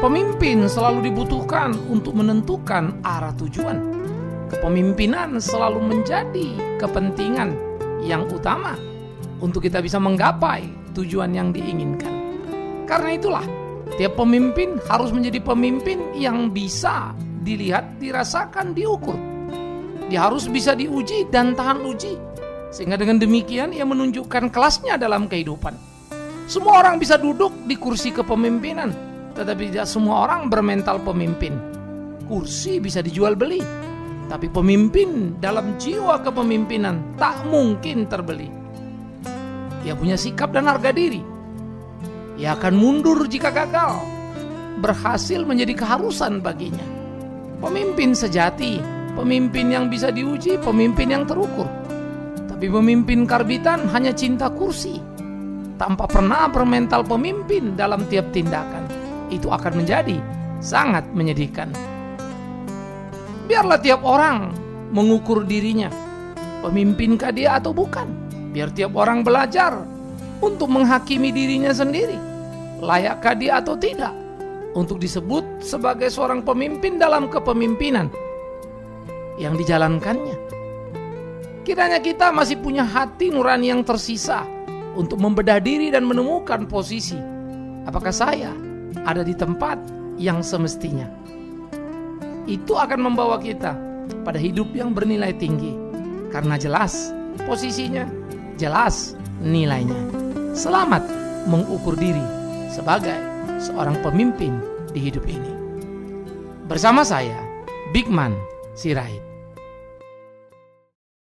Pemimpin selalu dibutuhkan untuk menentukan arah tujuan. Kepemimpinan selalu menjadi kepentingan yang utama untuk kita bisa menggapai tujuan yang diinginkan. Karena itulah, tiap pemimpin harus menjadi pemimpin yang bisa dilihat, dirasakan, diukur. Dia harus bisa diuji dan tahan uji, sehingga dengan demikian ia menunjukkan kelasnya dalam kehidupan. Semua orang bisa duduk di kursi kepemimpinan, tetapi tidak semua orang bermental pemimpin. Kursi bisa dijual beli, tapi pemimpin dalam jiwa kepemimpinan tak mungkin terbeli. Ia punya sikap dan harga diri. Ia akan mundur jika gagal. Berhasil menjadi keharusan baginya. Pemimpin sejati, pemimpin yang bisa diuji, pemimpin yang terukur. Tapi pemimpin karbitan hanya cinta kursi, tanpa pernah bermental pemimpin dalam tiap tindakan. Itu akan menjadi sangat menyedihkan. Biarlah tiap orang mengukur dirinya, pemimpinkah dia atau bukan. Biar tiap orang belajar untuk menghakimi dirinya sendiri, layakkah dia atau tidak untuk disebut sebagai seorang pemimpin dalam kepemimpinan yang dijalankannya. Kiranya kita masih punya hati nurani yang tersisa untuk membedah diri dan menemukan posisi. Apakah saya ada di tempat yang semestinya? Itu akan membawa kita pada hidup yang bernilai tinggi, karena jelas posisinya, jelas nilainya. Selamat mengukur diri sebagai seorang pemimpin di hidup ini. Bersama saya, Bigman Sirait.